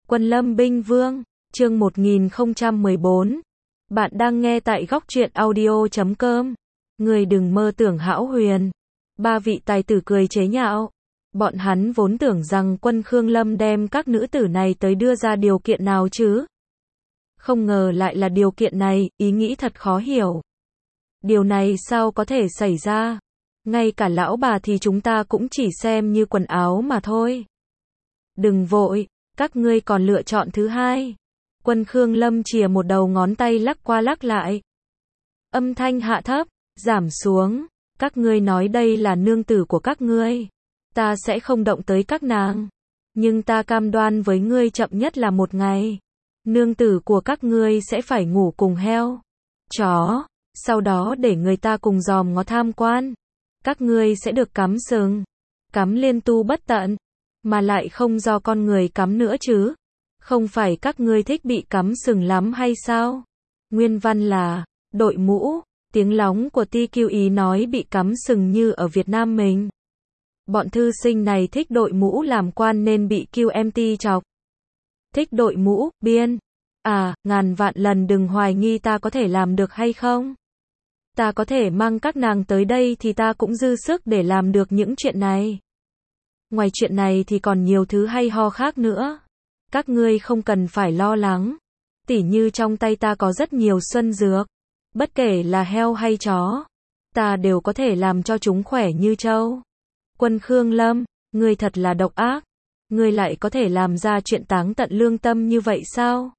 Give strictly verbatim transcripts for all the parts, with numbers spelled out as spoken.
Quân Lâm Binh Vương, chương một nghìn không trăm mười bốn. Bạn đang nghe tại góc truyện audio chấm com. Người đừng mơ tưởng hão huyền. Ba vị tài tử cười chế nhạo. Bọn hắn vốn tưởng rằng quân Khương Lâm đem các nữ tử này tới đưa ra điều kiện nào chứ. Không ngờ lại là điều kiện này, ý nghĩ thật khó hiểu. Điều này sao có thể xảy ra? Ngay cả lão bà thì chúng ta cũng chỉ xem như quần áo mà thôi. Đừng vội, các ngươi còn lựa chọn thứ hai. Quân Khương Lâm chìa một đầu ngón tay lắc qua lắc lại. Âm thanh hạ thấp, giảm xuống. Các ngươi nói đây là nương tử của các ngươi. Ta sẽ không động tới các nàng. Nhưng ta cam đoan với ngươi chậm nhất là một ngày. Nương tử của các ngươi sẽ phải ngủ cùng heo, chó. Sau đó để người ta cùng dòm ngó tham quan. Các ngươi sẽ được cắm sừng. Cắm liên tu bất tận. Mà lại không do con người cắm nữa chứ. Không phải các ngươi thích bị cắm sừng lắm hay sao? Nguyên văn là, đội mũ. Tiếng lóng của tê quy ý nói bị cắm sừng như ở Việt Nam mình. Bọn thư sinh này thích đội mũ làm quan nên bị quy em tê chọc. Thích đội mũ, biên. À, ngàn vạn lần đừng hoài nghi ta có thể làm được hay không. Ta có thể mang các nàng tới đây thì ta cũng dư sức để làm được những chuyện này. Ngoài chuyện này thì còn nhiều thứ hay ho khác nữa. Các ngươi không cần phải lo lắng. Tỉ như trong tay ta có rất nhiều xuân dược. Bất kể là heo hay chó, ta đều có thể làm cho chúng khỏe như trâu. Quân Khương Lâm, ngươi thật là độc ác. Ngươi lại có thể làm ra chuyện táng tận lương tâm như vậy sao?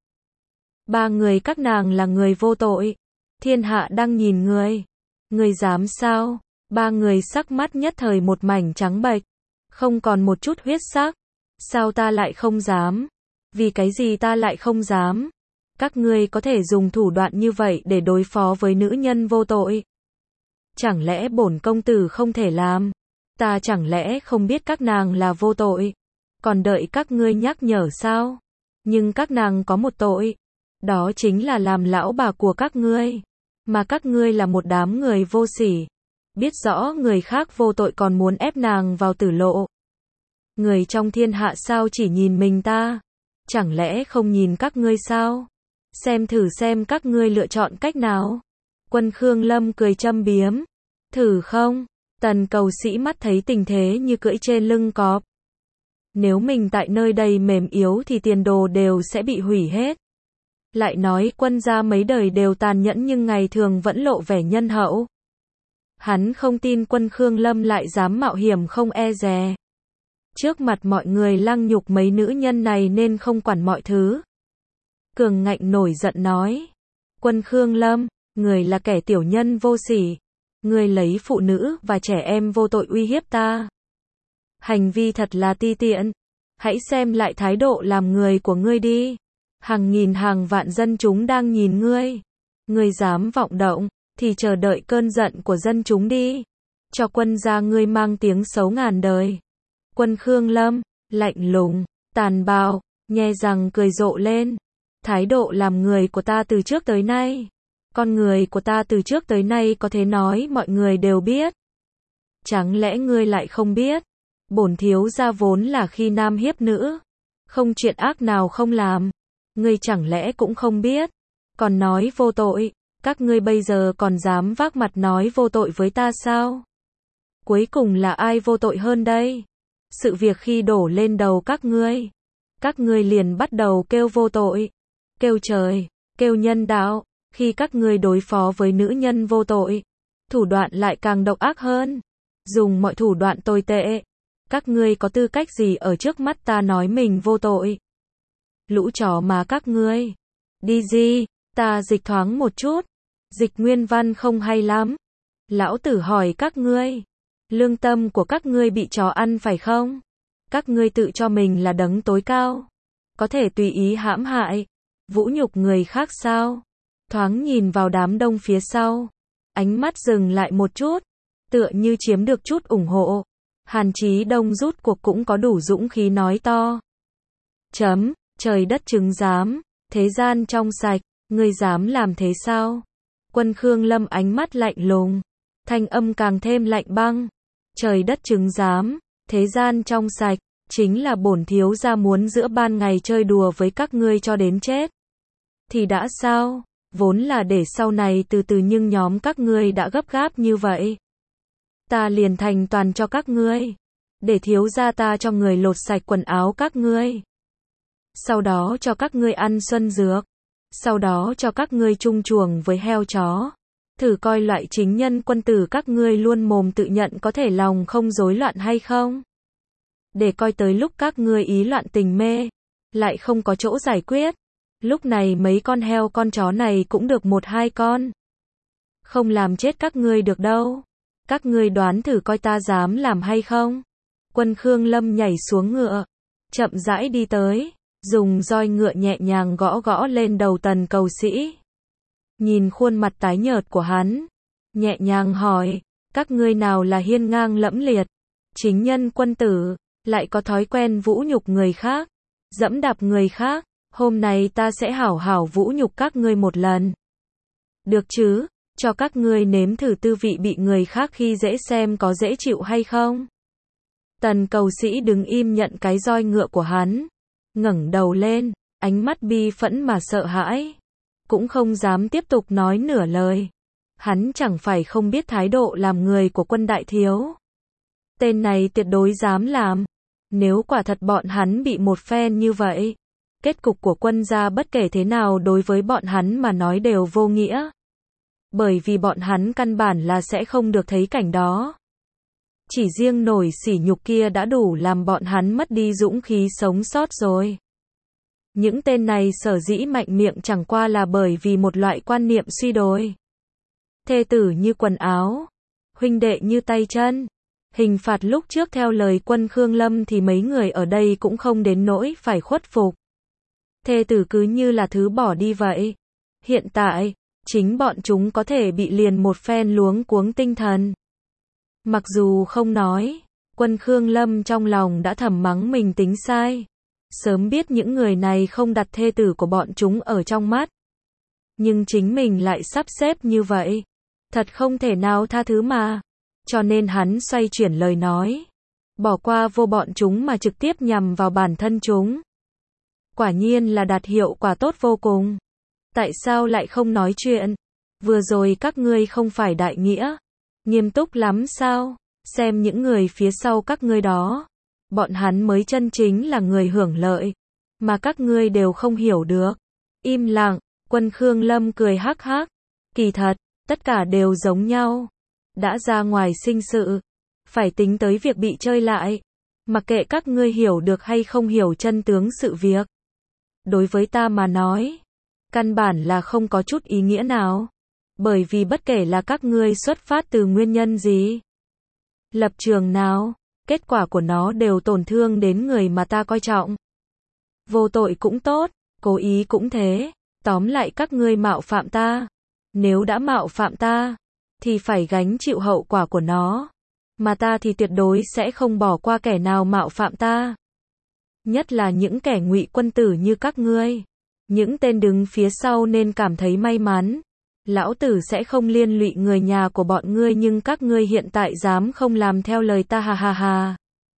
Ba người các nàng là người vô tội. Thiên hạ đang nhìn ngươi. Ngươi dám sao? Ba người sắc mắt nhất thời một mảnh trắng bệch. Không còn một chút huyết sắc. Sao ta lại không dám? Vì cái gì ta lại không dám? Các ngươi có thể dùng thủ đoạn như vậy để đối phó với nữ nhân vô tội. Chẳng lẽ bổn công tử không thể làm? Ta chẳng lẽ không biết các nàng là vô tội? Còn đợi các ngươi nhắc nhở sao? Nhưng các nàng có một tội. Đó chính là làm lão bà của các ngươi. Mà các ngươi là một đám người vô sỉ. Biết rõ người khác vô tội còn muốn ép nàng vào tử lộ. Người trong thiên hạ sao chỉ nhìn mình ta? Chẳng lẽ không nhìn các ngươi sao? Xem thử xem các ngươi lựa chọn cách nào. Quân Khương Lâm cười châm biếm. Thử không? Tần cầu sĩ mắt thấy tình thế như cưỡi trên lưng cọp. Nếu mình tại nơi đây mềm yếu thì tiền đồ đều sẽ bị hủy hết. Lại nói quân gia mấy đời đều tàn nhẫn nhưng ngày thường vẫn lộ vẻ nhân hậu. Hắn không tin quân Khương Lâm lại dám mạo hiểm không e dè. Trước mặt mọi người lăng nhục mấy nữ nhân này nên không quản mọi thứ. Cường Ngạnh nổi giận nói. Quân Khương Lâm, người là kẻ tiểu nhân vô sỉ. Người lấy phụ nữ và trẻ em vô tội uy hiếp ta. Hành vi thật là ti tiện. Hãy xem lại thái độ làm người của ngươi đi. Hàng nghìn hàng vạn dân chúng đang nhìn ngươi. Ngươi dám vọng động, thì chờ đợi cơn giận của dân chúng đi. Cho quân gia ngươi mang tiếng xấu ngàn đời. Quân Khương Lâm, lạnh lùng, tàn bạo, nhe răng cười rộ lên. Thái độ làm người của ta từ trước tới nay. Con người của ta từ trước tới nay có thể nói mọi người đều biết. Chẳng lẽ ngươi lại không biết? Bổn thiếu gia vốn là khi nam hiếp nữ. Không chuyện ác nào không làm. Ngươi chẳng lẽ cũng không biết? Còn nói vô tội. Các ngươi bây giờ còn dám vác mặt nói vô tội với ta sao? Cuối cùng là ai vô tội hơn đây? Sự việc khi đổ lên đầu các ngươi. Các ngươi liền bắt đầu kêu vô tội. Kêu trời, kêu nhân đạo. Khi các ngươi đối phó với nữ nhân vô tội, thủ đoạn lại càng độc ác hơn. Dùng mọi thủ đoạn tồi tệ. Các ngươi có tư cách gì ở trước mắt ta nói mình vô tội? Lũ chó mà các ngươi. Đi gì? Ta dịch thoáng một chút. Dịch nguyên văn không hay lắm. Lão tử hỏi các ngươi. Lương tâm của các ngươi bị chó ăn phải không? Các ngươi tự cho mình là đấng tối cao. Có thể tùy ý hãm hại, vũ nhục người khác sao? Thoáng nhìn vào đám đông phía sau. Ánh mắt dừng lại một chút. Tựa như chiếm được chút ủng hộ. Hàn Chí Đông rút cuộc cũng có đủ dũng khí nói to. Chấm, trời đất chứng giám. Thế gian trong sạch. Ngươi dám làm thế sao? Quân Khương Lâm ánh mắt lạnh lùng. Thanh âm càng thêm lạnh băng. Trời đất chứng giám. Thế gian trong sạch. chính là bổn thiếu gia muốn giữa ban ngày chơi đùa với các ngươi cho đến chết. Thì đã sao, vốn là để sau này từ từ nhưng nhóm các ngươi đã gấp gáp như vậy. Ta liền thành toàn cho các ngươi, để thiếu gia ta cho người lột sạch quần áo các ngươi. Sau đó cho các ngươi ăn xuân dược, sau đó cho các ngươi chung chuồng với heo chó. Thử coi loại chính nhân quân tử các ngươi luôn mồm tự nhận có thể lòng không rối loạn hay không. Để coi tới lúc các ngươi ý loạn tình mê, lại không có chỗ giải quyết. Lúc này mấy con heo con chó này cũng được một hai con. Không làm chết các ngươi được đâu. Các ngươi đoán thử coi ta dám làm hay không. Quân Khương Lâm nhảy xuống ngựa, chậm rãi đi tới, dùng roi ngựa nhẹ nhàng gõ gõ lên đầu Tần Cầu Sĩ. Nhìn khuôn mặt tái nhợt của hắn, nhẹ nhàng hỏi, các ngươi nào là hiên ngang lẫm liệt, chính nhân quân tử, lại có thói quen vũ nhục người khác, dẫm đạp người khác, hôm nay ta sẽ hảo hảo vũ nhục các ngươi một lần. Được chứ, cho các ngươi nếm thử tư vị bị người khác khi dễ xem có dễ chịu hay không. Tần Cầu Sĩ đứng im nhận cái roi ngựa của hắn, ngẩng đầu lên, ánh mắt bi phẫn mà sợ hãi, cũng không dám tiếp tục nói nửa lời. Hắn chẳng phải không biết thái độ làm người của Quân đại thiếu. Tên này tuyệt đối dám làm. Nếu quả thật bọn hắn bị một phen như vậy, kết cục của Quân gia bất kể thế nào đối với bọn hắn mà nói đều vô nghĩa. Bởi vì bọn hắn căn bản là sẽ không được thấy cảnh đó. Chỉ riêng nổi sỉ nhục kia đã đủ làm bọn hắn mất đi dũng khí sống sót rồi. Những tên này sở dĩ mạnh miệng chẳng qua là bởi vì một loại quan niệm suy đồi. Thê tử như quần áo, huynh đệ như tay chân. Hình phạt lúc trước theo lời Quân Khương Lâm thì mấy người ở đây cũng không đến nỗi phải khuất phục. Thê tử cứ như là thứ bỏ đi vậy. Hiện tại, chính bọn chúng có thể bị liền một phen luống cuống tinh thần. Mặc dù không nói, Quân Khương Lâm trong lòng đã thầm mắng mình tính sai. Sớm biết những người này không đặt thê tử của bọn chúng ở trong mắt. Nhưng chính mình lại sắp xếp như vậy. Thật không thể nào tha thứ mà. Cho nên hắn xoay chuyển lời nói. Bỏ qua vô bọn chúng mà trực tiếp nhằm vào bản thân chúng. Quả nhiên là đạt hiệu quả tốt vô cùng. Tại sao lại không nói chuyện? Vừa rồi các ngươi không phải đại nghĩa. Nghiêm túc lắm sao? Xem những người phía sau các ngươi đó. Bọn hắn mới chân chính là người hưởng lợi. Mà các ngươi đều không hiểu được. Im lặng, Quân Khương Lâm cười hắc hắc. Kỳ thật, tất cả đều giống nhau. Đã ra ngoài sinh sự. Phải tính tới việc bị chơi lại. Mặc kệ các ngươi hiểu được hay không hiểu chân tướng sự việc. Đối với ta mà nói, căn bản là không có chút ý nghĩa nào. Bởi vì bất kể là các ngươi xuất phát từ nguyên nhân gì, lập trường nào, kết quả của nó đều tổn thương đến người mà ta coi trọng. Vô tội cũng tốt, cố ý cũng thế, tóm lại các ngươi mạo phạm ta. Nếu đã mạo phạm ta, thì phải gánh chịu hậu quả của nó. Mà ta thì tuyệt đối sẽ không bỏ qua kẻ nào mạo phạm ta. Nhất là những kẻ ngụy quân tử như các ngươi. Những tên đứng phía sau nên cảm thấy may mắn. Lão tử sẽ không liên lụy người nhà của bọn ngươi nhưng các ngươi hiện tại dám không làm theo lời ta ha ha ha.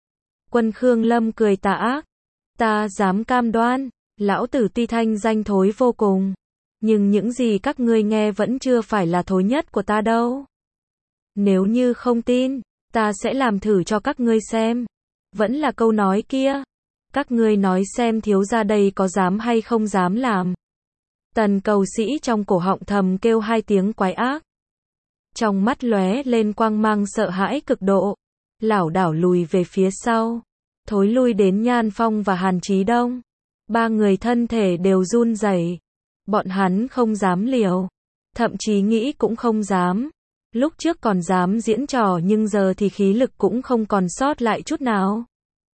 Quân Khương Lâm cười tà ác. Ta dám cam đoan, lão tử tuy thanh danh thối vô cùng. Nhưng những gì các ngươi nghe vẫn chưa phải là thối nhất của ta đâu. Nếu như không tin, ta sẽ làm thử cho các ngươi xem. Vẫn là câu nói kia. Các ngươi nói xem thiếu gia đây có dám hay không dám làm. Tần Cầu Sĩ trong cổ họng thầm kêu hai tiếng quái ác. Trong mắt lóe lên quang mang sợ hãi cực độ. Lảo đảo lùi về phía sau. Thối lui đến Nhan Phong và Hàn Chí Đông. Ba người thân thể đều run rẩy. Bọn hắn không dám liều. Thậm chí nghĩ cũng không dám. Lúc trước còn dám diễn trò nhưng giờ thì khí lực cũng không còn sót lại chút nào.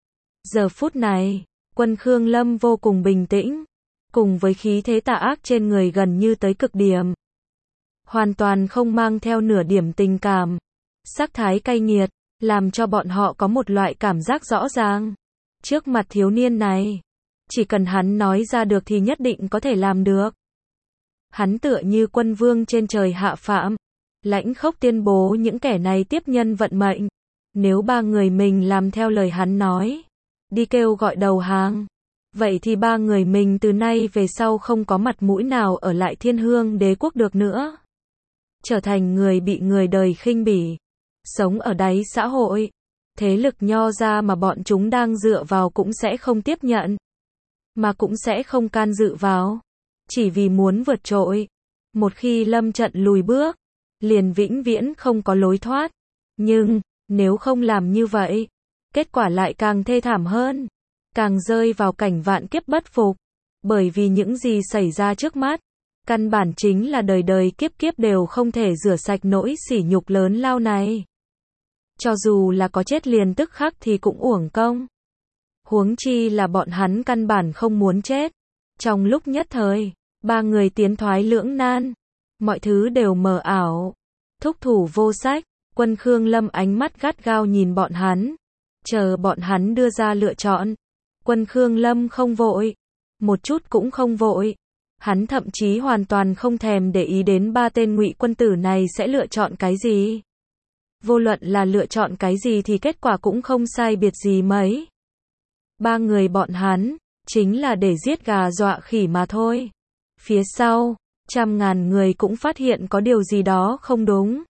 Giờ phút này, Quân Khương Lâm vô cùng bình tĩnh. Cùng với khí thế tà ác trên người gần như tới cực điểm. Hoàn toàn không mang theo nửa điểm tình cảm. Sắc thái cay nghiệt, làm cho bọn họ có một loại cảm giác rõ ràng. Trước mặt thiếu niên này, chỉ cần hắn nói ra được thì nhất định có thể làm được. Hắn tựa như quân vương trên trời hạ phàm, lãnh khốc tuyên bố những kẻ này tiếp nhân vận mệnh. Nếu ba người mình làm theo lời hắn nói, đi kêu gọi đầu hàng. Vậy thì ba người mình từ nay về sau không có mặt mũi nào ở lại Thiên Hương Đế quốc được nữa. Trở thành người bị người đời khinh bỉ. Sống ở đáy xã hội. Thế lực nho ra mà bọn chúng đang dựa vào cũng sẽ không tiếp nhận. Mà cũng sẽ không can dự vào. Chỉ vì muốn vượt trội. Một khi lâm trận lùi bước, liền vĩnh viễn không có lối thoát. Nhưng, nếu không làm như vậy, kết quả lại càng thê thảm hơn. Càng rơi vào cảnh vạn kiếp bất phục. Bởi vì những gì xảy ra trước mắt, căn bản chính là đời đời kiếp kiếp đều không thể rửa sạch nỗi sỉ nhục lớn lao này. Cho dù là có chết liền tức khắc thì cũng uổng công. Huống chi là bọn hắn căn bản không muốn chết. Trong lúc nhất thời, ba người tiến thoái lưỡng nan. Mọi thứ đều mờ ảo. Thúc thủ vô sách, Quân Khương Lâm ánh mắt gắt gao nhìn bọn hắn. Chờ bọn hắn đưa ra lựa chọn. Quân Khương Lâm không vội. Một chút cũng không vội. Hắn thậm chí hoàn toàn không thèm để ý đến ba tên ngụy quân tử này sẽ lựa chọn cái gì. Vô luận là lựa chọn cái gì thì kết quả cũng không sai biệt gì mấy. Ba người bọn hắn, chính là để giết gà dọa khỉ mà thôi. Phía sau, trăm ngàn người cũng phát hiện có điều gì đó không đúng.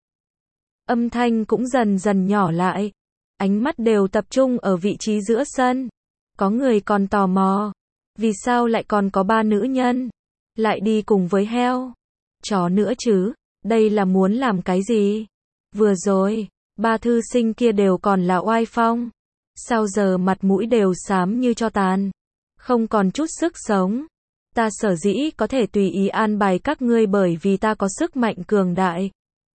Âm thanh cũng dần dần nhỏ lại. Ánh mắt đều tập trung ở vị trí giữa sân. Có người còn tò mò. Vì sao lại còn có ba nữ nhân? Lại đi cùng với heo. Chó nữa chứ. Đây là muốn làm cái gì? Vừa rồi, ba thư sinh kia đều còn là oai phong. Sao giờ mặt mũi đều xám như tro tàn. Không còn chút sức sống. Ta sở dĩ có thể tùy ý an bài các ngươi bởi vì ta có sức mạnh cường đại.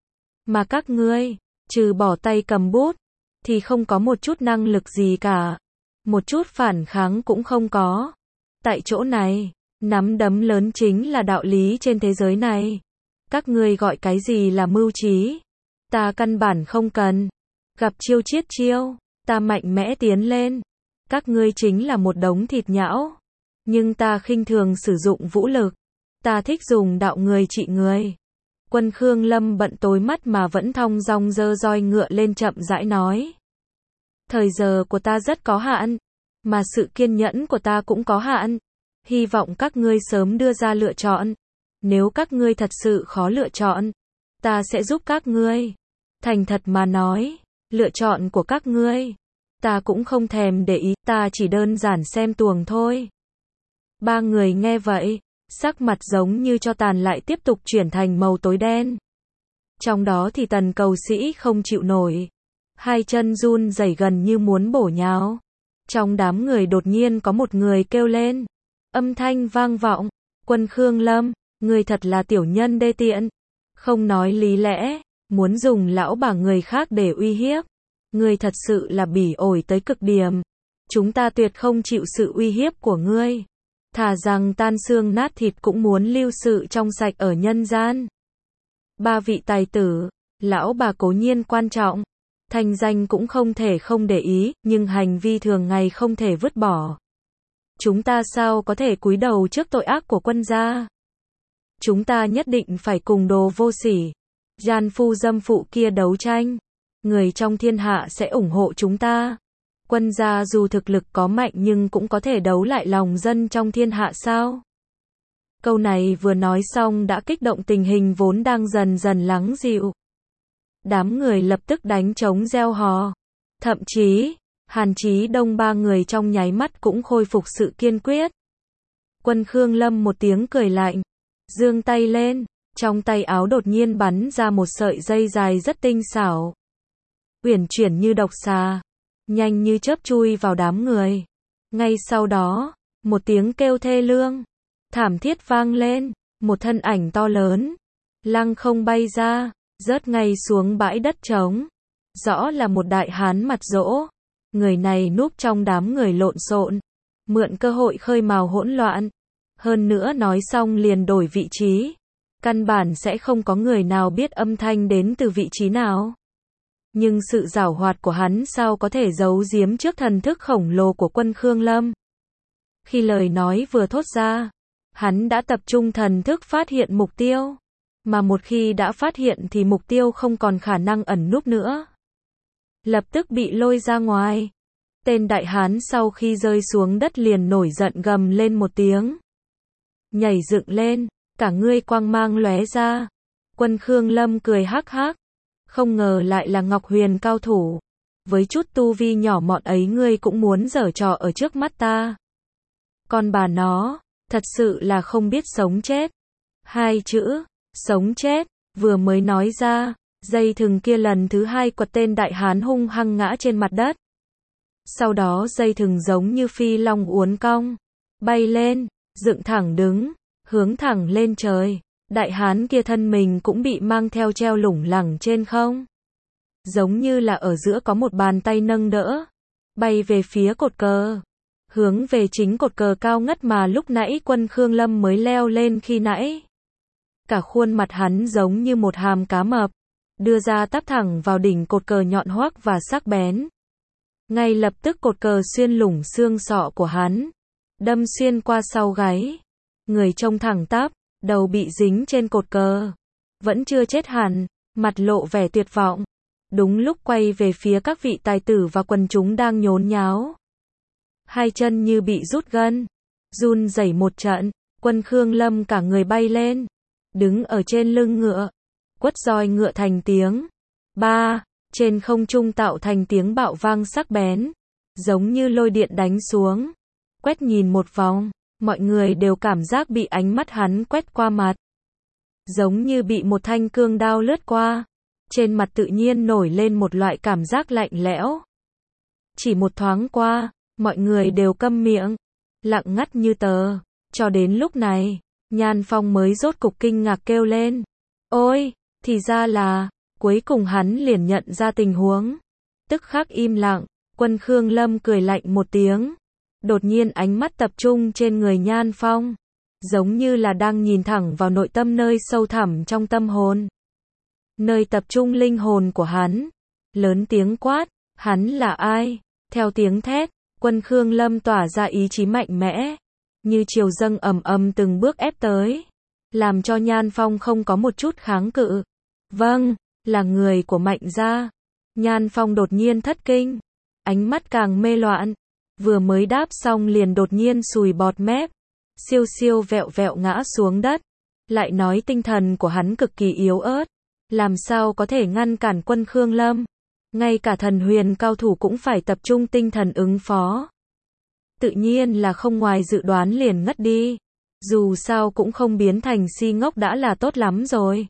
Mà các ngươi, trừ bỏ tay cầm bút, thì không có một chút năng lực gì cả. Một chút phản kháng cũng không có. Tại chỗ này, nắm đấm lớn chính là đạo lý trên thế giới này. Các ngươi gọi cái gì là mưu trí? Ta căn bản không cần. Gặp chiêu chiết chiêu, ta mạnh mẽ tiến lên. Các ngươi chính là một đống thịt nhão. Nhưng ta khinh thường sử dụng vũ lực. Ta thích dùng đạo người trị người. Quân Khương Lâm bận tối mắt mà vẫn thong dong giơ roi ngựa lên chậm rãi nói. Thời giờ của ta rất có hạn. Mà sự kiên nhẫn của ta cũng có hạn. Hy vọng các ngươi sớm đưa ra lựa chọn. Nếu các ngươi thật sự khó lựa chọn, ta sẽ giúp các ngươi. Thành thật mà nói, lựa chọn của các ngươi, ta cũng không thèm để ý, ta chỉ đơn giản xem tuồng thôi. Ba người nghe vậy, sắc mặt giống như cho tàn lại tiếp tục chuyển thành màu tối đen. Trong đó thì Tần Cầu Sĩ không chịu nổi. Hai chân run rẩy gần như muốn bổ nhào. Trong đám người đột nhiên có một người kêu lên. Âm thanh vang vọng. Quân Khương Lâm, người thật là tiểu nhân đê tiện. Không nói lý lẽ, muốn dùng lão bà người khác để uy hiếp. Ngươi thật sự là bỉ ổi tới cực điểm. Chúng ta tuyệt không chịu sự uy hiếp của ngươi. Thà rằng tan xương nát thịt cũng muốn lưu sự trong sạch ở nhân gian. Ba vị tài tử, lão bà cố nhiên quan trọng. Thành danh cũng không thể không để ý, nhưng hành vi thường ngày không thể vứt bỏ. Chúng ta sao có thể cúi đầu trước tội ác của quân gia? Chúng ta nhất định phải cùng đồ vô sỉ, gian phu dâm phụ kia đấu tranh. Người trong thiên hạ sẽ ủng hộ chúng ta. Quân gia dù thực lực có mạnh nhưng cũng có thể đấu lại lòng dân trong thiên hạ sao? Câu này vừa nói xong đã kích động tình hình vốn đang dần dần lắng dịu. Đám người lập tức đánh trống reo hò. Thậm chí, Hàn Chí Đông ba người trong nháy mắt cũng khôi phục sự kiên quyết. Quân Khương Lâm một tiếng cười lạnh, giương tay lên, trong tay áo đột nhiên bắn ra một sợi dây dài rất tinh xảo. Uyển chuyển như độc xà, nhanh như chớp chui vào đám người. Ngay sau đó, một tiếng kêu thê lương, thảm thiết vang lên, một thân ảnh to lớn, lăng không bay ra, rớt ngay xuống bãi đất trống. Rõ là một đại hán mặt rỗ. Người này núp trong đám người lộn xộn, mượn cơ hội khơi mào hỗn loạn. Hơn nữa nói xong liền đổi vị trí. Căn bản sẽ không có người nào biết âm thanh đến từ vị trí nào. Nhưng sự giảo hoạt của hắn sao có thể giấu giếm trước thần thức khổng lồ của Quân Khương Lâm. Khi lời nói vừa thốt ra, hắn đã tập trung thần thức phát hiện mục tiêu. Mà một khi đã phát hiện thì mục tiêu không còn khả năng ẩn núp nữa. Lập tức bị lôi ra ngoài. Tên đại hán sau khi rơi xuống đất liền nổi giận gầm lên một tiếng. Nhảy dựng lên, cả ngươi quang mang lóe ra. Quân Khương Lâm cười hắc hắc. Không ngờ lại là Ngọc Huyền cao thủ. Với chút tu vi nhỏ mọn ấy ngươi cũng muốn giở trò ở trước mắt ta. Con bà nó, thật sự là không biết sống chết. Hai chữ, sống chết, vừa mới nói ra, dây thừng kia lần thứ hai quật tên đại hán hung hăng ngã trên mặt đất. Sau đó dây thừng giống như phi long uốn cong, bay lên, dựng thẳng đứng, hướng thẳng lên trời. Đại hán kia thân mình cũng bị mang theo treo lủng lẳng trên không. Giống như là ở giữa có một bàn tay nâng đỡ, bay về phía cột cờ. Hướng về chính cột cờ cao ngất mà lúc nãy Quân Khương Lâm mới leo lên khi nãy. Cả khuôn mặt hắn giống như một hàm cá mập, đưa ra tắp thẳng vào đỉnh cột cờ nhọn hoắt và sắc bén. Ngay lập tức cột cờ xuyên lủng xương sọ của hắn, đâm xuyên qua sau gáy. Người trông thẳng tắp, đầu bị dính trên cột cờ. Vẫn chưa chết hẳn, mặt lộ vẻ tuyệt vọng. Đúng lúc quay về phía các vị tài tử và quần chúng đang nhốn nháo. Hai chân như bị rút gân, run rẩy một trận, Quân Khương Lâm cả người bay lên, đứng ở trên lưng ngựa, quất roi ngựa thành tiếng. Ba, trên không trung tạo thành tiếng bạo vang sắc bén, giống như lôi điện đánh xuống. Quét nhìn một vòng, mọi người đều cảm giác bị ánh mắt hắn quét qua mặt. Giống như bị một thanh cương đao lướt qua. Trên mặt tự nhiên nổi lên một loại cảm giác lạnh lẽo. Chỉ một thoáng qua, mọi người đều câm miệng, lặng ngắt như tờ. Cho đến lúc này, Nhan Phong mới rốt cục kinh ngạc kêu lên. Ôi, thì ra là, cuối cùng hắn liền nhận ra tình huống. Tức khắc im lặng, Quân Khương Lâm cười lạnh một tiếng. Đột nhiên ánh mắt tập trung trên người Nhan Phong. Giống như là đang nhìn thẳng vào nội tâm nơi sâu thẳm trong tâm hồn. Nơi tập trung linh hồn của hắn. Lớn tiếng quát, hắn là ai? Theo tiếng thét, Quân Khương Lâm tỏa ra ý chí mạnh mẽ, như triều dâng ầm ầm từng bước ép tới, làm cho Nhan Phong không có một chút kháng cự. Vâng, là người của Mạnh gia. Nhan Phong đột nhiên thất kinh, ánh mắt càng mê loạn, vừa mới đáp xong liền đột nhiên sùi bọt mép, siêu siêu vẹo vẹo ngã xuống đất. Lại nói tinh thần của hắn cực kỳ yếu ớt, làm sao có thể ngăn cản Quân Khương Lâm? Ngay cả thần huyền cao thủ cũng phải tập trung tinh thần ứng phó. Tự nhiên là không ngoài dự đoán liền ngất đi. Dù sao cũng không biến thành si ngốc đã là tốt lắm rồi.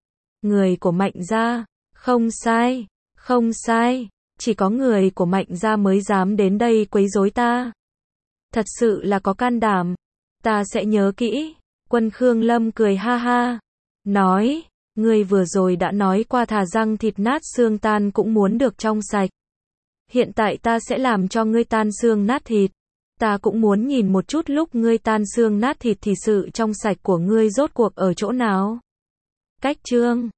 Người của Mạnh gia, không sai, không sai, chỉ có người của Mạnh gia mới dám đến đây quấy rối ta. Thật sự là có can đảm, ta sẽ nhớ kỹ. Quân Khương Lâm cười ha ha, nói, ngươi vừa rồi đã nói qua thà răng thịt nát xương tan cũng muốn được trong sạch. Hiện tại ta sẽ làm cho ngươi tan xương nát thịt. Ta cũng muốn nhìn một chút lúc ngươi tan xương nát thịt thì sự trong sạch của ngươi rốt cuộc ở chỗ nào. Cách chương